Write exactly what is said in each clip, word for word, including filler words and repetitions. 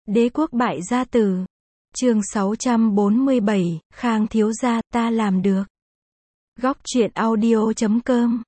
Đế quốc bại gia tử. Chương sáu trăm bốn mươi bảy, Khang thiếu gia, ta làm được. Góc truyện audio chấm com.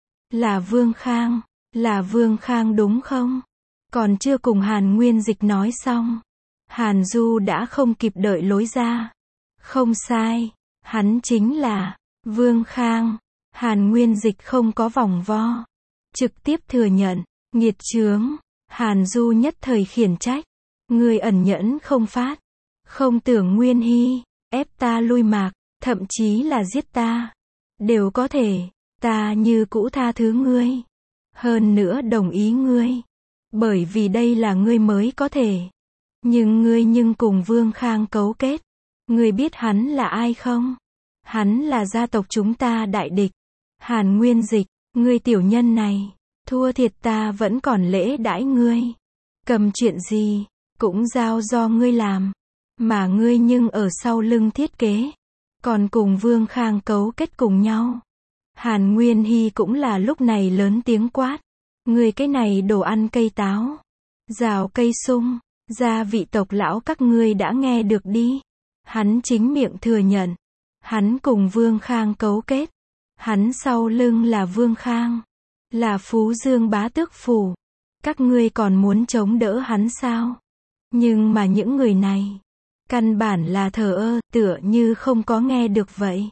Là Vương Khang, là Vương Khang đúng không? Còn chưa cùng Hàn Nguyên Dịch nói xong, Hàn Du đã không kịp đợi lối ra. Không sai, hắn chính là Vương Khang. Hàn Nguyên Dịch không có vòng vo, trực tiếp thừa nhận. Nghiệt chướng. Hàn Du nhất thời khiển trách. Ngươi ẩn nhẫn không phát, không tưởng Nguyên Hy ép ta lui mạc, thậm chí là giết ta, đều có thể, ta như cũ tha thứ ngươi, hơn nữa đồng ý ngươi, bởi vì đây là ngươi mới có thể. Nhưng ngươi nhưng cùng Vương Khang cấu kết, ngươi biết hắn là ai không? Hắn là gia tộc chúng ta đại địch. Hàn Nguyên Dịch, ngươi tiểu nhân này, thua thiệt ta vẫn còn lễ đãi ngươi. Cầm chuyện gì, cũng giao do ngươi làm, mà ngươi nhưng ở sau lưng thiết kế, còn cùng Vương Khang cấu kết cùng nhau. Hàn Nguyên Hy cũng là lúc này lớn tiếng quát. Ngươi cái này đồ ăn cây táo, rào cây sung, gia vị tộc lão các ngươi đã nghe được đi. Hắn chính miệng thừa nhận, hắn cùng Vương Khang cấu kết. Hắn sau lưng là Vương Khang, là Phú Dương bá tước phủ. Các ngươi còn muốn chống đỡ hắn sao? Nhưng mà những người này, căn bản là thờ ơ, tựa như không có nghe được vậy.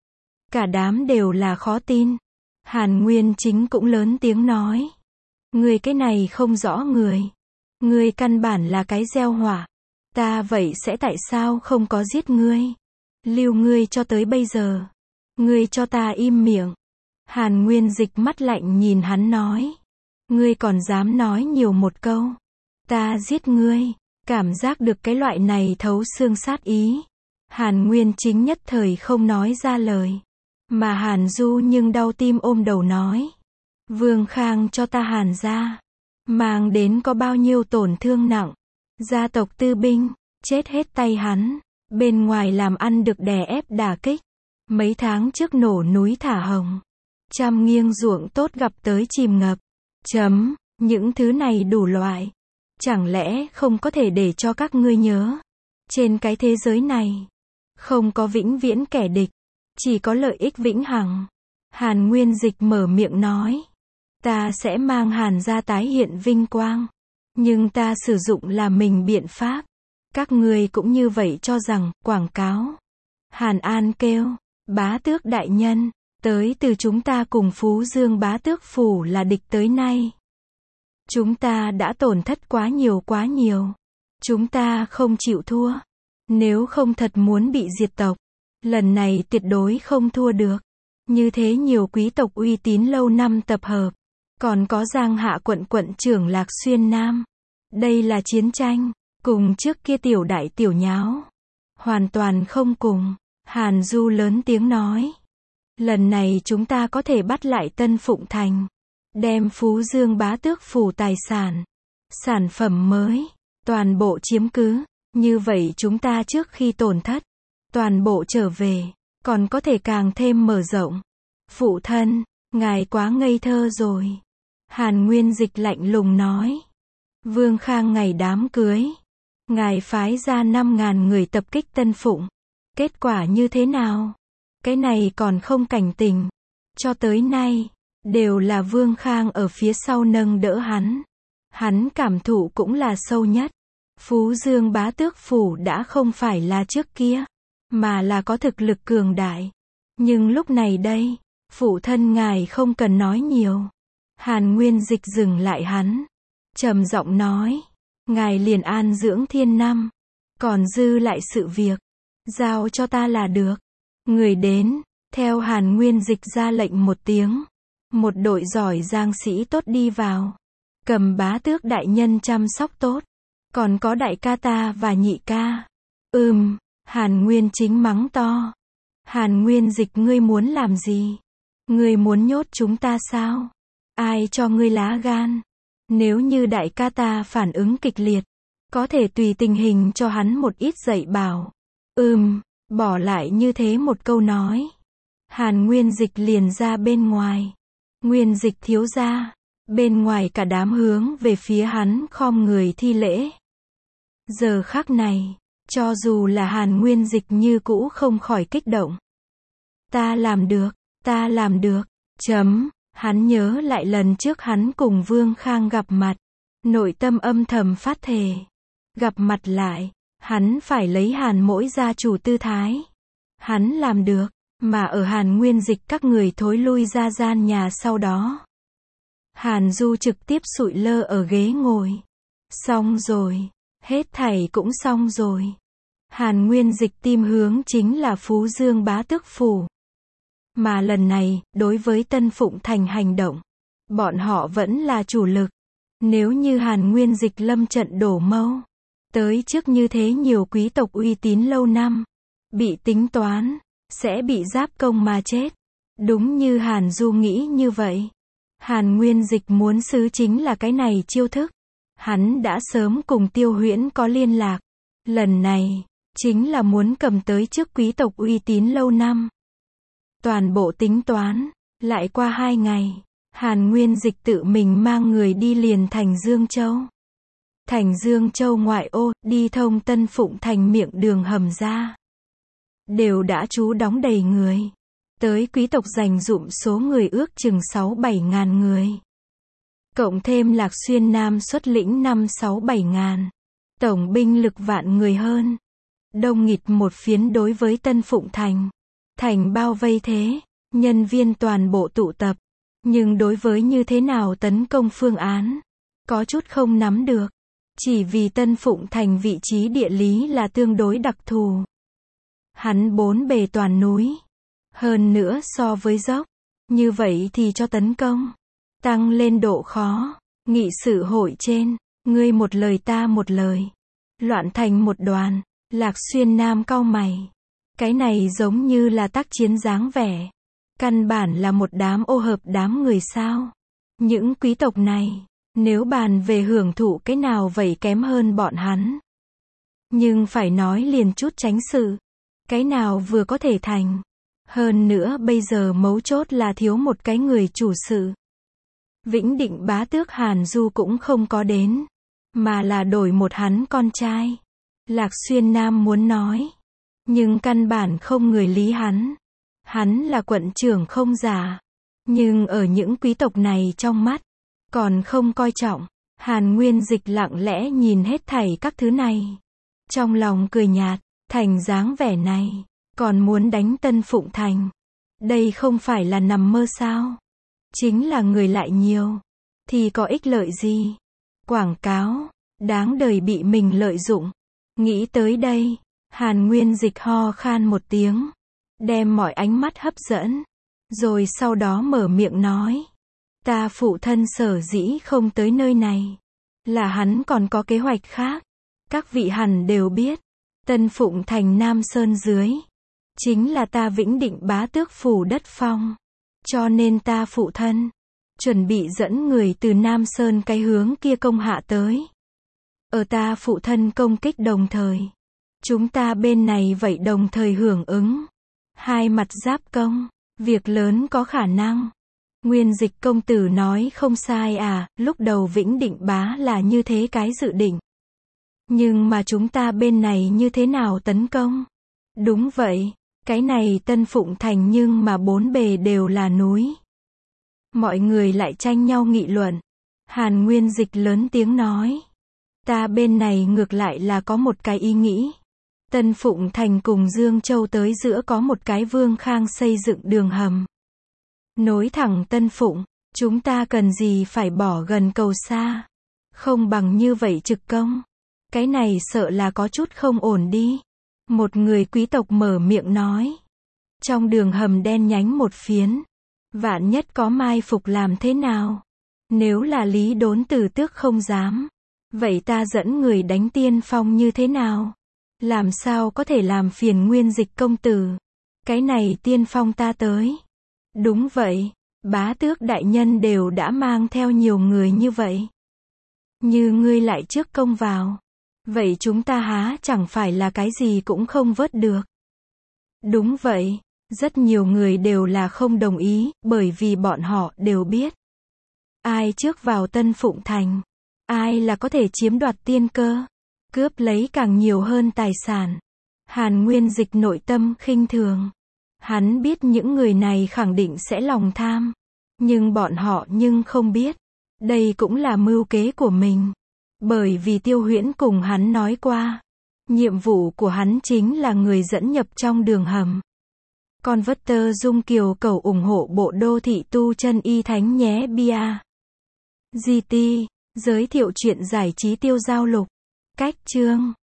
Cả đám đều là khó tin. Hàn Nguyên Chính cũng lớn tiếng nói. Ngươi cái này không rõ người. Ngươi căn bản là cái gieo họa. Ta vậy sẽ tại sao không có giết ngươi? Lưu ngươi cho tới bây giờ. Ngươi cho ta im miệng. Hàn Nguyên Dịch mắt lạnh nhìn hắn nói. Ngươi còn dám nói nhiều một câu. Ta giết ngươi. Cảm giác được cái loại này thấu xương sát ý. Hàn Nguyên Chính nhất thời không nói ra lời. Mà Hàn Du nhưng đau tim ôm đầu nói. Vương Khang cho ta Hàn gia mang đến có bao nhiêu tổn thương nặng. Gia tộc tư binh, chết hết tay hắn. Bên ngoài làm ăn được đè ép đả kích. Mấy tháng trước nổ núi thả hồng. Trăm nghiêng ruộng tốt gặp tới chìm ngập. Chấm, những thứ này đủ loại. Chẳng lẽ không có thể để cho các ngươi nhớ. Trên cái thế giới này, không có vĩnh viễn kẻ địch, chỉ có lợi ích vĩnh hằng. Hàn Nguyên Dịch mở miệng nói. Ta sẽ mang Hàn gia tái hiện vinh quang. Nhưng ta sử dụng là mình biện pháp. Các ngươi cũng như vậy cho rằng, quảng cáo. Hàn An kêu, bá tước đại nhân, tới từ chúng ta cùng Phú Dương bá tước phủ là địch tới nay. Chúng ta đã tổn thất quá nhiều quá nhiều. Chúng ta không chịu thua. Nếu không thật muốn bị diệt tộc, lần này tuyệt đối không thua được. Như thế nhiều quý tộc uy tín lâu năm tập hợp. Còn có Giang Hạ quận quận trưởng Lạc Xuyên Nam. Đây là chiến tranh, cùng trước kia tiểu đại tiểu nháo. Hoàn toàn không cùng. Hàn Du lớn tiếng nói. Lần này chúng ta có thể bắt lại Tân Phụng Thành. Đem Phú Dương bá tước phủ tài sản, sản phẩm mới, toàn bộ chiếm cứ. Như vậy chúng ta trước khi tổn thất, toàn bộ trở về, còn có thể càng thêm mở rộng. Phụ thân, ngài quá ngây thơ rồi. Hàn Nguyên Dịch lạnh lùng nói. Vương Khang ngày đám cưới, ngài phái ra năm ngàn người tập kích Tân Phụng. Kết quả như thế nào? Cái này còn không cảnh tình. Cho tới nay, đều là Vương Khang ở phía sau nâng đỡ hắn. Hắn cảm thụ cũng là sâu nhất. Phú Dương bá tước phủ đã không phải là trước kia, mà là có thực lực cường đại. Nhưng lúc này đây, phụ thân ngài không cần nói nhiều. Hàn Nguyên Dịch dừng lại hắn, trầm giọng nói. Ngài liền an dưỡng thiên năm, còn dư lại sự việc, giao cho ta là được. Người đến, theo Hàn Nguyên Dịch ra lệnh một tiếng. Một đội giỏi giang sĩ tốt đi vào. Cầm bá tước đại nhân chăm sóc tốt. Còn có đại ca ta và nhị ca. Ừm, Hàn Nguyên Chính mắng to. Hàn Nguyên Dịch ngươi muốn làm gì? Ngươi muốn nhốt chúng ta sao? Ai cho ngươi lá gan? Nếu như đại ca ta phản ứng kịch liệt, có thể tùy tình hình cho hắn một ít dạy bảo. Ừm, bỏ lại như thế một câu nói. Hàn Nguyên Dịch liền ra bên ngoài. Nguyên Dịch thiếu gia. Bên ngoài cả đám hướng về phía hắn khom người thi lễ. Giờ khắc này, cho dù là Hàn Nguyên Dịch như cũ không khỏi kích động. Ta làm được, ta làm được, chấm, hắn nhớ lại lần trước hắn cùng Vương Khang gặp mặt, nội tâm âm thầm phát thề. Gặp mặt lại, hắn phải lấy Hàn Mỗi gia chủ tư thái. Hắn làm được, mà ở Hàn Nguyên Dịch các người thối lui ra gian nhà sau đó. Hàn Du trực tiếp sụi lơ ở ghế ngồi. Xong rồi, hết thảy cũng xong rồi. Hàn Nguyên Dịch tim hướng chính là Phú Dương Bá Tước Phủ. Mà lần này, đối với Tân Phụng Thành hành động, bọn họ vẫn là chủ lực. Nếu như Hàn Nguyên Dịch lâm trận đổ mâu, tới trước như thế nhiều quý tộc uy tín lâu năm, bị tính toán, sẽ bị giáp công mà chết. Đúng như Hàn Du nghĩ như vậy. Hàn Nguyên Dịch muốn xứ chính là cái này chiêu thức. Hắn đã sớm cùng Tiêu Huyễn có liên lạc. Lần này, chính là muốn cầm tới trước quý tộc uy tín lâu năm. Toàn bộ tính toán, lại qua hai ngày, Hàn Nguyên Dịch tự mình mang người đi liền thành Dương Châu. Thành Dương Châu ngoại ô, đi thông Tân Phụng Thành miệng đường hầm ra. Đều đã trú đóng đầy người. Tới quý tộc dành dụm số người ước chừng sáu bảy ngàn người. Cộng thêm Lạc Xuyên Nam xuất lĩnh năm sáu bảy ngàn. Tổng binh lực vạn người hơn. Đông nghịt một phiến đối với Tân Phụng Thành. Thành bao vây thế, nhân viên toàn bộ tụ tập. Nhưng đối với như thế nào tấn công phương án, có chút không nắm được. Chỉ vì Tân Phụng Thành vị trí địa lý là tương đối đặc thù. Hắn bốn bề toàn núi. Hơn nữa so với dốc. Như vậy thì cho tấn công. Tăng lên độ khó. Nghị sự hội trên. Ngươi một lời ta một lời. Loạn thành một đoàn. Lạc Xuyên Nam cau mày. Cái này giống như là tác chiến dáng vẻ. Căn bản là một đám ô hợp đám người sao. Những quý tộc này, nếu bàn về hưởng thụ cái nào vậy kém hơn bọn hắn. Nhưng phải nói liền chút tránh sự. Cái nào vừa có thể thành. Hơn nữa bây giờ mấu chốt là thiếu một cái người chủ sự. Vĩnh Định Bá Tước Hàn Du cũng không có đến. Mà là đổi một hắn con trai. Lạc Xuyên Nam muốn nói. Nhưng căn bản không người lý hắn. Hắn là quận trưởng không giả. Nhưng ở những quý tộc này trong mắt, còn không coi trọng. Hàn Nguyên Dịch lặng lẽ nhìn hết thảy các thứ này. Trong lòng cười nhạt, thành dáng vẻ này, còn muốn đánh Tân Phụng Thành. Đây không phải là nằm mơ sao? Chính là người lại nhiều. Thì có ích lợi gì? Quảng cáo, đáng đời bị mình lợi dụng. Nghĩ tới đây, Hàn Nguyên Dịch ho khan một tiếng. Đem mọi ánh mắt hấp dẫn. Rồi sau đó mở miệng nói. Ta phụ thân sở dĩ không tới nơi này. Là hắn còn có kế hoạch khác. Các vị hẳn đều biết. Tân Phụng Thành Nam Sơn dưới. Chính là ta Vĩnh Định Bá Tước Phủ đất phong. Cho nên ta phụ thân. Chuẩn bị dẫn người từ Nam Sơn cái hướng kia công hạ tới. Ở ta phụ thân công kích đồng thời. Chúng ta bên này vậy đồng thời hưởng ứng. Hai mặt giáp công. Việc lớn có khả năng. Nguyên Dịch công tử nói không sai à, lúc đầu Vĩnh Định Bá là như thế cái dự định. Nhưng mà chúng ta bên này như thế nào tấn công? Đúng vậy, cái này Tân Phụng Thành nhưng mà bốn bề đều là núi. Mọi người lại tranh nhau nghị luận. Hàn Nguyên Dịch lớn tiếng nói. Ta bên này ngược lại là có một cái ý nghĩ. Tân Phụng Thành cùng Dương Châu tới giữa có một cái Vương Khang xây dựng đường hầm. Nối thẳng Tân Phụng, chúng ta cần gì phải bỏ gần cầu xa. Không bằng như vậy trực công. Cái này sợ là có chút không ổn đi. Một người quý tộc mở miệng nói. Trong đường hầm đen nhánh một phiến. Vạn nhất có mai phục làm thế nào? Nếu là Lý Đốn Tử Tước không dám. Vậy ta dẫn người đánh tiên phong như thế nào? Làm sao có thể làm phiền Nguyên Dịch công tử? Cái này tiên phong ta tới. Đúng vậy, bá tước đại nhân đều đã mang theo nhiều người như vậy. Như ngươi lại trước công vào. Vậy chúng ta há chẳng phải là cái gì cũng không vớt được. Đúng vậy, rất nhiều người đều là không đồng ý, bởi vì bọn họ đều biết. Ai trước vào Tân Phụng Thành, ai là có thể chiếm đoạt tiên cơ. cướp lấy càng nhiều hơn tài sản. Hàn Nguyên Dịch nội tâm khinh thường. Hắn biết những người này khẳng định sẽ lòng tham. Nhưng bọn họ nhưng không biết. Đây cũng là mưu kế của mình. Bởi vì Tiêu Huyễn cùng hắn nói qua. Nhiệm vụ của hắn chính là người dẫn nhập trong đường hầm. Con vất tơ Dung Kiều cầu ủng hộ bộ đô thị tu chân y thánh nhé bia. giê tê, giới thiệu chuyện giải trí tiêu giao lục. Cách chương